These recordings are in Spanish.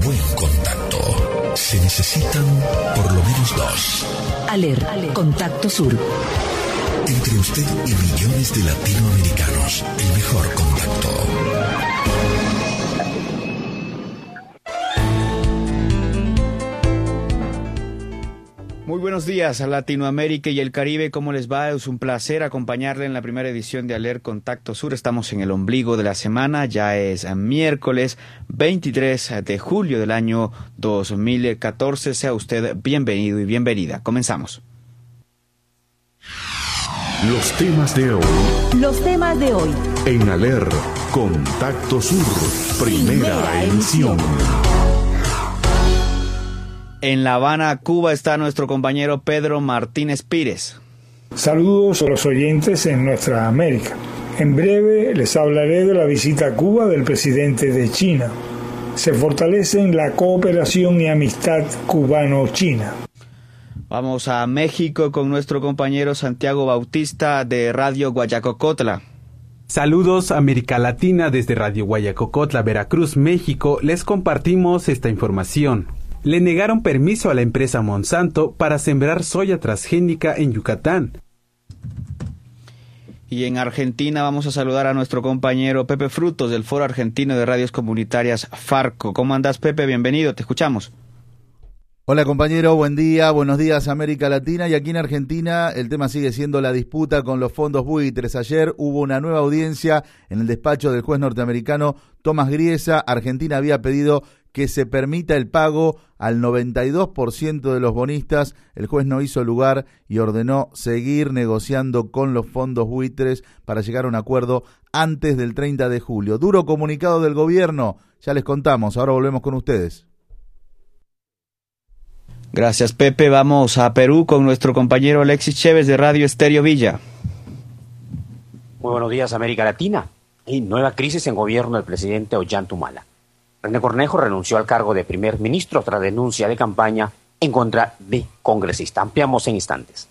buen contacto. Se necesitan por lo menos dos. ALER, Contacto Sur. Entre usted y millones de latinoamericanos, el mejor contacto. Muy buenos días a Latinoamérica y el Caribe, ¿cómo les va? Es un placer acompañarle en la primera edición de ALER Contacto Sur. Estamos en el ombligo de la semana, ya es miércoles 23 de julio del año 2014. Sea usted bienvenido y bienvenida. Comenzamos. Los temas de hoy. Los temas de hoy. En ALER Contacto Sur, primera emisión. En La Habana, Cuba, está nuestro compañero Pedro Martínez Pires. Saludos a los oyentes en nuestra América. En breve les hablaré de la visita a Cuba del presidente de China. Se fortalecen la cooperación y amistad cubano-china. Vamos a México con nuestro compañero Santiago Bautista de Radio Guayacocotla. Saludos América Latina desde Radio Guayacocotla, Veracruz, México. Les compartimos esta información. Le negaron permiso a la empresa Monsanto para sembrar soya transgénica en Yucatán. Y en Argentina vamos a saludar a nuestro compañero Pepe Frutos del Foro Argentino de Radios Comunitarias Farco. ¿Cómo andás, Pepe? Bienvenido, te escuchamos. Hola compañero, buen día, buenos días América Latina. Y aquí en Argentina el tema sigue siendo la disputa con los fondos buitres. Ayer hubo una nueva audiencia en el despacho del juez norteamericano Tomás Griesa. Argentina había pedido que se permita el pago al 92% de los bonistas. El juez no hizo lugar y ordenó seguir negociando con los fondos buitres para llegar a un acuerdo antes del 30 de julio. Duro comunicado del gobierno, ya les contamos, ahora volvemos con ustedes. Gracias, Pepe. Vamos a Perú con nuestro compañero Alexis Chévez de Radio Estéreo Villa. Muy buenos días, América Latina. Y nueva crisis en gobierno del presidente Ollanta-Humala. René Cornejo renunció al cargo de primer ministro tras denuncia de campaña en contra de congresista. Ampliamos en instantes.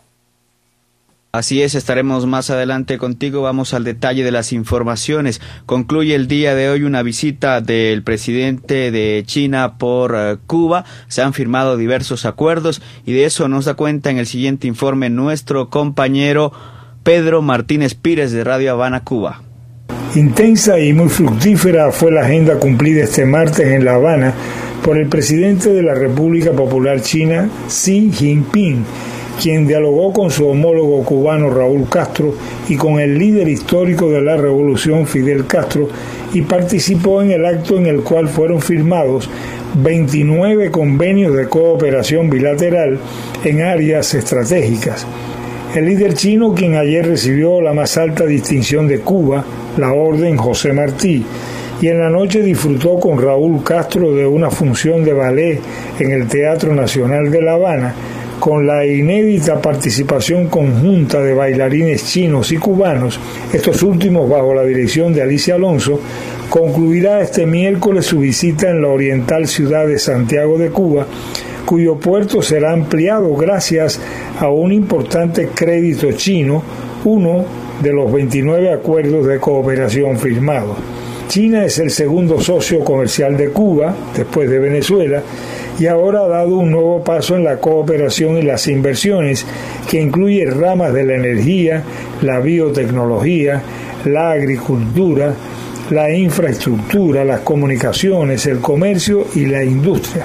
Así es, estaremos más adelante contigo. Vamos al detalle de las informaciones. Concluye el día de hoy una visita del presidente de China por Cuba. Se han firmado diversos acuerdos y de eso nos da cuenta en el siguiente informe nuestro compañero Pedro Martínez Pires de Radio Habana, Cuba. Intensa y muy fructífera fue la agenda cumplida este martes en La Habana por el presidente de la República Popular China, Xi Jinping, quien dialogó con su homólogo cubano Raúl Castro y con el líder histórico de la revolución Fidel Castro, y participó en el acto en el cual fueron firmados 29 convenios de cooperación bilateral en áreas estratégicas. El líder chino, quien ayer recibió la más alta distinción de Cuba, la Orden José Martí, y en la noche disfrutó con Raúl Castro de una función de ballet en el Teatro Nacional de La Habana, con la inédita participación conjunta de bailarines chinos y cubanos, estos últimos bajo la dirección de Alicia Alonso. Concluirá este miércoles su visita en la oriental ciudad de Santiago de Cuba, cuyo puerto será ampliado gracias a un importante crédito chino, uno de los 29 acuerdos de cooperación firmados. China es el segundo socio comercial de Cuba, después de Venezuela, y ahora ha dado un nuevo paso en la cooperación y las inversiones, que incluye ramas de la energía, la biotecnología, la agricultura, la infraestructura, las comunicaciones, el comercio y la industria.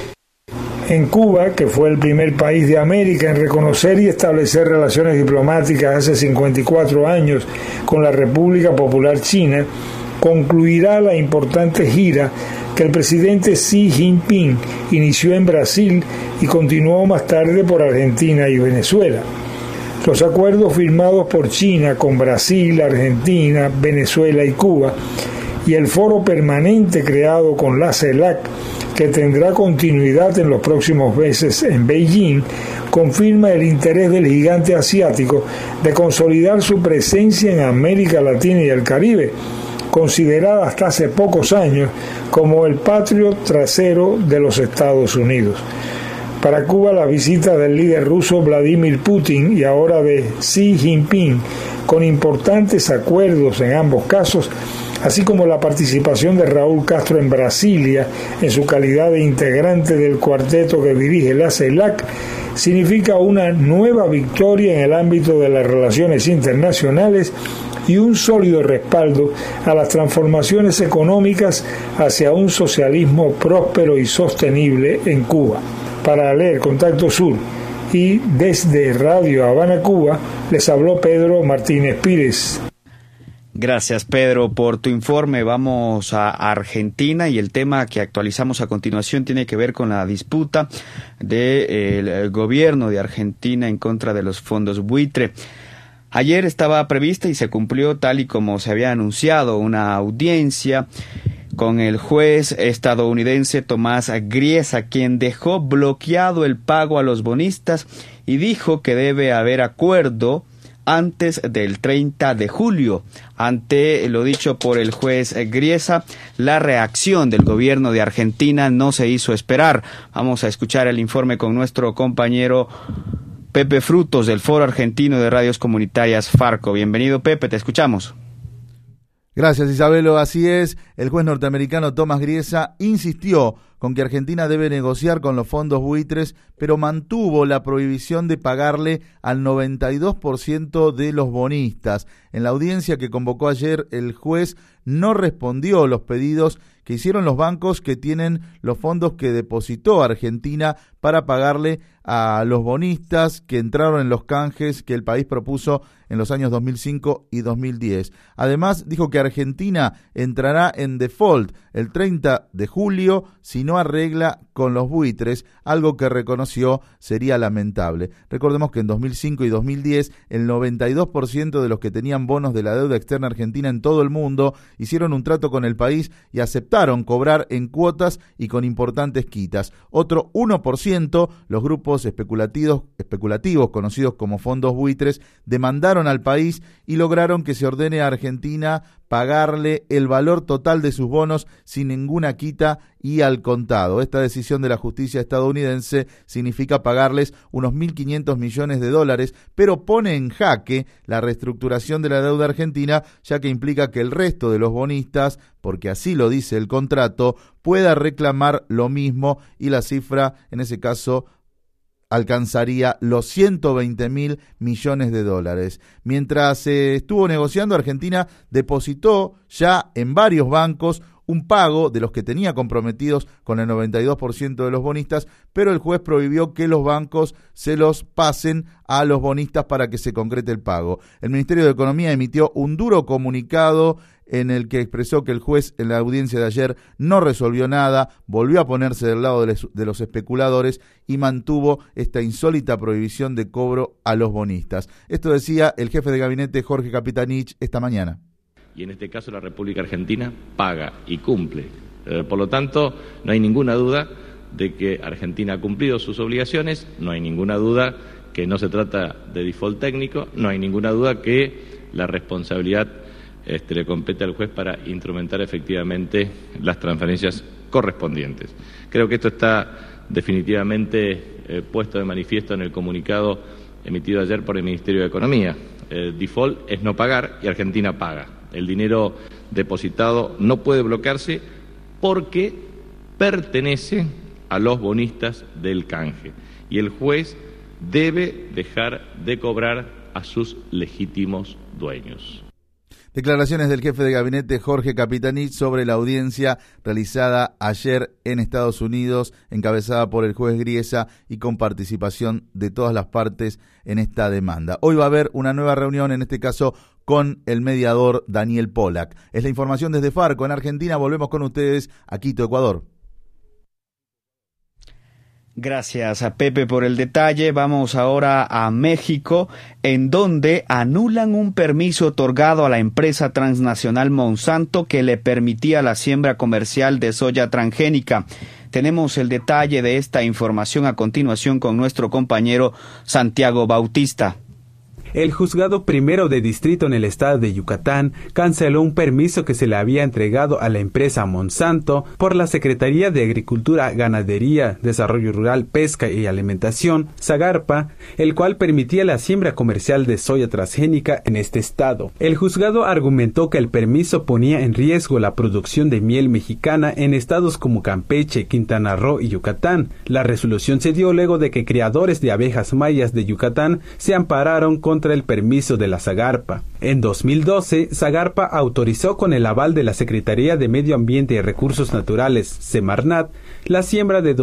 En Cuba, que fue el primer país de América en reconocer y establecer relaciones diplomáticas hace 54 años con la República Popular China, concluirá la importante gira que el presidente Xi Jinping inició en Brasil y continuó más tarde por Argentina y Venezuela. Los acuerdos firmados por China con Brasil, Argentina, Venezuela y Cuba, y el foro permanente creado con la CELAC, que tendrá continuidad en los próximos meses en Beijing, confirma el interés del gigante asiático de consolidar su presencia en América Latina y el Caribe, considerada hasta hace pocos años como el patio trasero de los Estados Unidos. Para Cuba, la visita del líder ruso Vladimir Putin y ahora de Xi Jinping con importantes acuerdos en ambos casos, así como la participación de Raúl Castro en Brasilia en su calidad de integrante del cuarteto que dirige la CELAC, significa una nueva victoria en el ámbito de las relaciones internacionales y un sólido respaldo a las transformaciones económicas hacia un socialismo próspero y sostenible en Cuba. Para leer Contacto Sur y desde Radio Habana, Cuba, les habló Pedro Martínez Pírez. Gracias, Pedro, por tu informe. Vamos a Argentina y el tema que actualizamos a continuación tiene que ver con la disputa del gobierno de Argentina en contra de los fondos buitre. Ayer estaba prevista y se cumplió tal y como se había anunciado una audiencia con el juez estadounidense Tomás Griesa, quien dejó bloqueado el pago a los bonistas y dijo que debe haber acuerdo antes del 30 de julio. Ante lo dicho por el juez Griesa, la reacción del gobierno de Argentina no se hizo esperar. Vamos a escuchar el informe con nuestro compañero Pepe Frutos del Foro Argentino de Radios Comunitarias Farco. Bienvenido, Pepe, te escuchamos. Gracias, Isabelo. Así es, el juez norteamericano Tomás Griesa insistió con que Argentina debe negociar con los fondos buitres, pero mantuvo la prohibición de pagarle al 92% de los bonistas. En la audiencia que convocó ayer, el juez no respondió los pedidos que hicieron los bancos que tienen los fondos que depositó Argentina para pagarle a los bonistas que entraron en los canjes que el país propuso en los años 2005 y 2010. Además, dijo que Argentina entrará en default el 30 de julio si no arregla con los buitres, algo que reconoció sería lamentable. Recordemos que en 2005 y 2010 el 92% de los que tenían bonos de la deuda externa argentina en todo el mundo hicieron un trato con el país y aceptaron cobrar en cuotas y con importantes quitas. Otro 1%, los grupos especulativos conocidos como fondos buitres, demandaron al país y lograron que se ordene a Argentina pagarle el valor total de sus bonos sin ninguna quita y al contado. Esta decisión de la justicia estadounidense significa pagarles unos 1.500 millones de dólares, pero pone en jaque la reestructuración de la deuda argentina, ya que implica que el resto de los bonistas, porque así lo dice el contrato, pueda reclamar lo mismo y la cifra, en ese caso, alcanzaría los 120.000 millones de dólares. Mientras se estuvo negociando, Argentina depositó ya en varios bancos un pago de los que tenía comprometidos con el 92% de los bonistas, pero el juez prohibió que los bancos se los pasen a los bonistas para que se concrete el pago. El Ministerio de Economía emitió un duro comunicado en el que expresó que el juez en la audiencia de ayer no resolvió nada, volvió a ponerse del lado de los especuladores y mantuvo esta insólita prohibición de cobro a los bonistas. Esto decía el jefe de gabinete Jorge Capitanich esta mañana. Y en este caso la República Argentina paga y cumple. Por lo tanto, no hay ninguna duda de que Argentina ha cumplido sus obligaciones, no hay ninguna duda que no se trata de default técnico, no hay ninguna duda que la responsabilidad le compete al juez para instrumentar efectivamente las transferencias correspondientes. Creo que esto está definitivamente puesto de manifiesto en el comunicado emitido ayer por el Ministerio de Economía. Default es no pagar y Argentina paga. El dinero depositado no puede bloquearse porque pertenece a los bonistas del canje y el juez debe dejar de cobrar a sus legítimos dueños. Declaraciones del jefe de gabinete Jorge Capitanich sobre la audiencia realizada ayer en Estados Unidos, encabezada por el juez Griesa y con participación de todas las partes en esta demanda. Hoy va a haber una nueva reunión, en este caso con el mediador Daniel Pollack. Es la información desde Farco, en Argentina. Volvemos con ustedes a Quito, Ecuador. Gracias a Pepe por el detalle. Vamos ahora a México, en donde anulan un permiso otorgado a la empresa transnacional Monsanto que le permitía la siembra comercial de soya transgénica. Tenemos el detalle de esta información a continuación con nuestro compañero Santiago Bautista. El juzgado primero de distrito en el estado de Yucatán canceló un permiso que se le había entregado a la empresa Monsanto por la Secretaría de Agricultura, Ganadería, Desarrollo Rural, Pesca y Alimentación, SAGARPA, el cual permitía la siembra comercial de soya transgénica en este estado. El juzgado argumentó que el permiso ponía en riesgo la producción de miel mexicana en estados como Campeche, Quintana Roo y Yucatán. La resolución se dio luego de que criadores de abejas mayas de Yucatán se ampararon contra el permiso de la SAGARPA. En 2012, SAGARPA autorizó con el aval de la Secretaría de Medio Ambiente y Recursos Naturales, Semarnat, la siembra de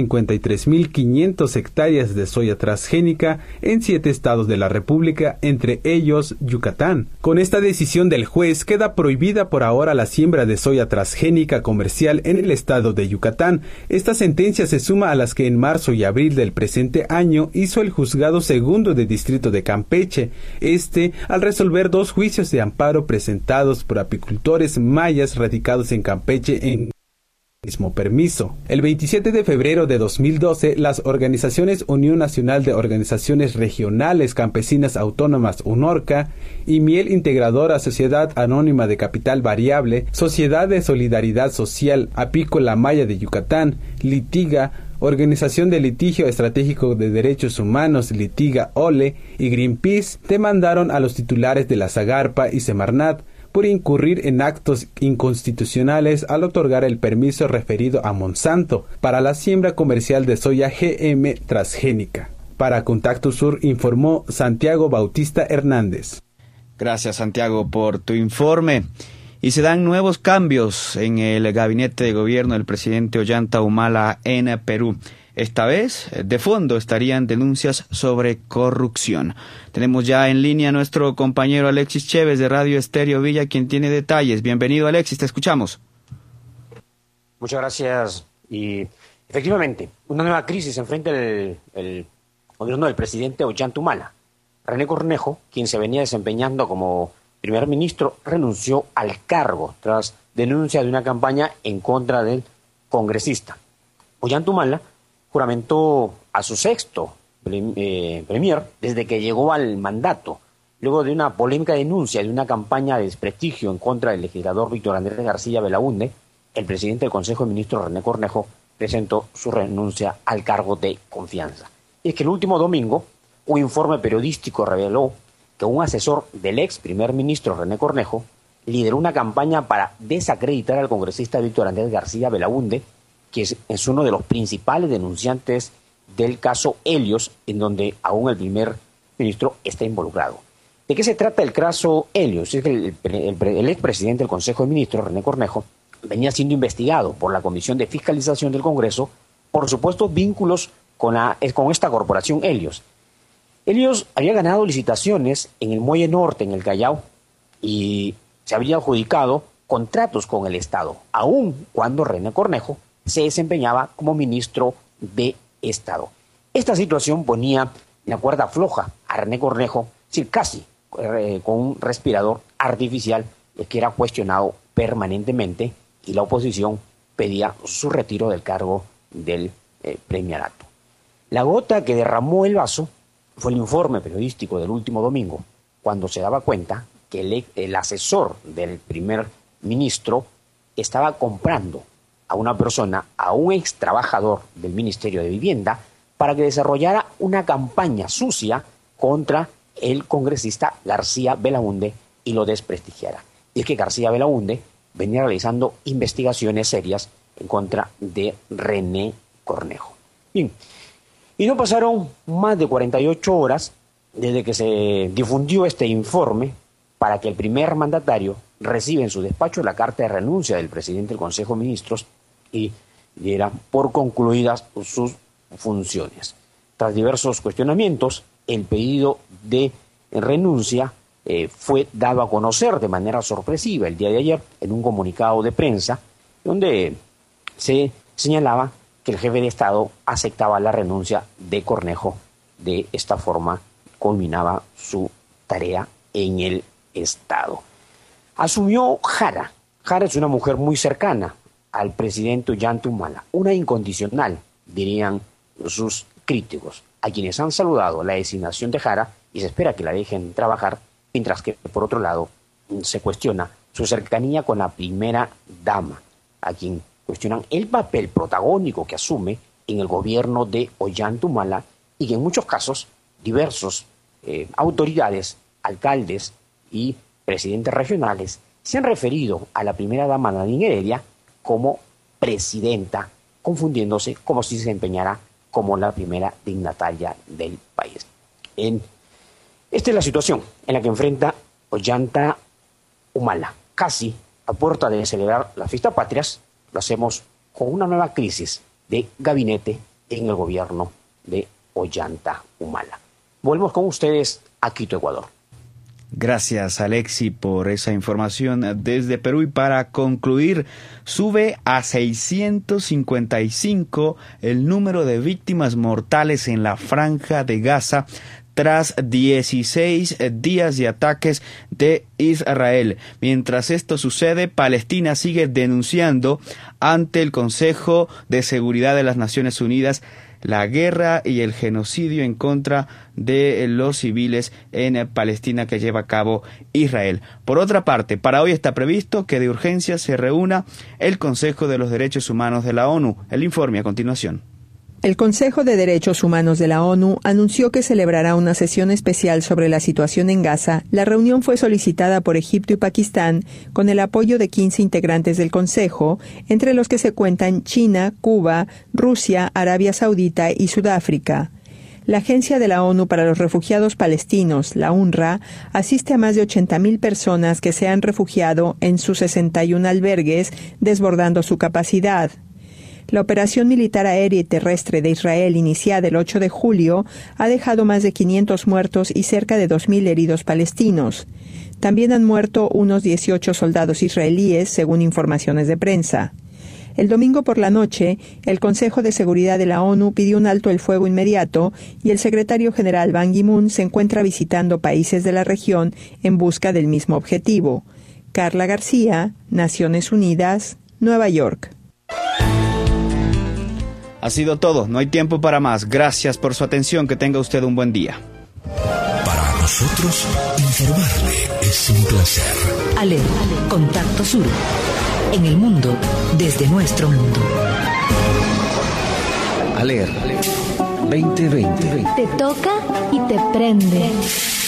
253.500 hectáreas de soya transgénica en 7 estados de la República, entre ellos Yucatán. Con esta decisión del juez queda prohibida por ahora la siembra de soya transgénica comercial en el estado de Yucatán. Esta sentencia se suma a las que en marzo y abril del presente año hizo el juzgado segundo de distrito de Campeche, al resolver 2 juicios de amparo presentados por apicultores mayas radicados en Campeche en mismo permiso. El 27 de febrero de 2012, las organizaciones Unión Nacional de Organizaciones Regionales Campesinas Autónomas UNORCA y Miel Integradora Sociedad Anónima de Capital Variable, Sociedad de Solidaridad Social Apícola Maya de Yucatán, Litiga, Organización de Litigio Estratégico de Derechos Humanos, Litiga OLE y Greenpeace demandaron a los titulares de la SAGARPA y Semarnat por incurrir en actos inconstitucionales al otorgar el permiso referido a Monsanto para la siembra comercial de soya GM transgénica. Para Contacto Sur informó Santiago Bautista Hernández. Gracias, Santiago, por tu informe. Y se dan nuevos cambios en el gabinete de gobierno del presidente Ollanta Humala en Perú. Esta vez, de fondo, estarían denuncias sobre corrupción. Tenemos ya en línea a nuestro compañero Alexis Chévez de Radio Estéreo Villa, quien tiene detalles. Bienvenido, Alexis, te escuchamos. Muchas gracias. Y efectivamente, una nueva crisis enfrenta el gobierno del presidente Ollanta Humala. René Cornejo, quien se venía desempeñando como primer ministro, renunció al cargo tras denuncia de una campaña en contra del congresista. Ollanta Humala juramentó a su 6º premier desde que llegó al mandato, luego de una polémica denuncia de una campaña de desprestigio en contra del legislador Víctor Andrés García Belaúnde. El presidente del Consejo de Ministros, René Cornejo, presentó su renuncia al cargo de confianza. Y es que el último domingo, un informe periodístico reveló que un asesor del ex primer ministro René Cornejo lideró una campaña para desacreditar al congresista Víctor Andrés García Belaúnde, que es uno de los principales denunciantes del caso Helios, en donde aún el primer ministro está involucrado. ¿De qué se trata el caso Helios? Es que el expresidente del Consejo de Ministros, René Cornejo, venía siendo investigado por la Comisión de Fiscalización del Congreso por supuestos vínculos con esta corporación Helios. Helios había ganado licitaciones en el Muelle Norte, en el Callao, y se habría adjudicado contratos con el Estado, aun cuando René Cornejo se desempeñaba como ministro de Estado. Esta situación ponía la cuerda floja a René Cornejo, casi con un respirador artificial que era cuestionado permanentemente, y la oposición pedía su retiro del cargo del premierato. La gota que derramó el vaso fue el informe periodístico del último domingo, cuando se daba cuenta que el asesor del primer ministro estaba comprando a una persona, a un ex trabajador del Ministerio de Vivienda, para que desarrollara una campaña sucia contra el congresista García Belaúnde y lo desprestigiara. Y es que García Belaúnde venía realizando investigaciones serias en contra de René Cornejo. Bien, y no pasaron más de 48 horas desde que se difundió este informe para que el primer mandatario reciba en su despacho la carta de renuncia del presidente del Consejo de Ministros y diera por concluidas sus funciones. Tras diversos cuestionamientos, el pedido de renuncia fue dado a conocer de manera sorpresiva el día de ayer en un comunicado de prensa, donde se señalaba que el jefe de Estado aceptaba la renuncia de Cornejo. De esta forma culminaba su tarea en el Estado. Asumió Jara. Jara es una mujer muy cercana al presidente Ollanta Humala, una incondicional, dirían sus críticos, a quienes han saludado la designación de Jara y se espera que la dejen trabajar, mientras que, por otro lado, se cuestiona su cercanía con la primera dama, a quien cuestionan el papel protagónico que asume en el gobierno de Ollanta Humala y que en muchos casos diversos autoridades, alcaldes y presidentes regionales se han referido a la primera dama Nadine Heredia como presidenta, confundiéndose como si se desempeñara como la primera dignataria del país. Esta es la situación en la que enfrenta Ollanta Humala. Casi a puerta de celebrar las fiestas patrias, lo hacemos con una nueva crisis de gabinete en el gobierno de Ollanta Humala. Volvemos con ustedes a Quito, Ecuador. Gracias, Alexi, por esa información desde Perú. Y para concluir, sube a 655 el número de víctimas mortales en la Franja de Gaza tras 16 días de ataques de Israel. Mientras esto sucede, Palestina sigue denunciando ante el Consejo de Seguridad de las Naciones Unidas la guerra y el genocidio en contra de los civiles en Palestina que lleva a cabo Israel. Por otra parte, para hoy está previsto que de urgencia se reúna el Consejo de los Derechos Humanos de la ONU. El informe a continuación. El Consejo de Derechos Humanos de la ONU anunció que celebrará una sesión especial sobre la situación en Gaza. La reunión fue solicitada por Egipto y Pakistán con el apoyo de 15 integrantes del Consejo, entre los que se cuentan China, Cuba, Rusia, Arabia Saudita y Sudáfrica. La Agencia de la ONU para los Refugiados Palestinos, la UNRWA, asiste a más de 80.000 personas que se han refugiado en sus 61 albergues, desbordando su capacidad. La operación militar aérea y terrestre de Israel, iniciada el 8 de julio, ha dejado más de 500 muertos y cerca de 2.000 heridos palestinos. También han muerto unos 18 soldados israelíes, según informaciones de prensa. El domingo por la noche, el Consejo de Seguridad de la ONU pidió un alto el fuego inmediato y el secretario general Ban Ki-moon se encuentra visitando países de la región en busca del mismo objetivo. Carla García, Naciones Unidas, Nueva York. Ha sido todo, no hay tiempo para más. Gracias por su atención, que tenga usted un buen día. Para nosotros, informarle es un placer. ALER, Contacto Sur. En el mundo, desde nuestro mundo. ALER 2020. Te toca y te prende.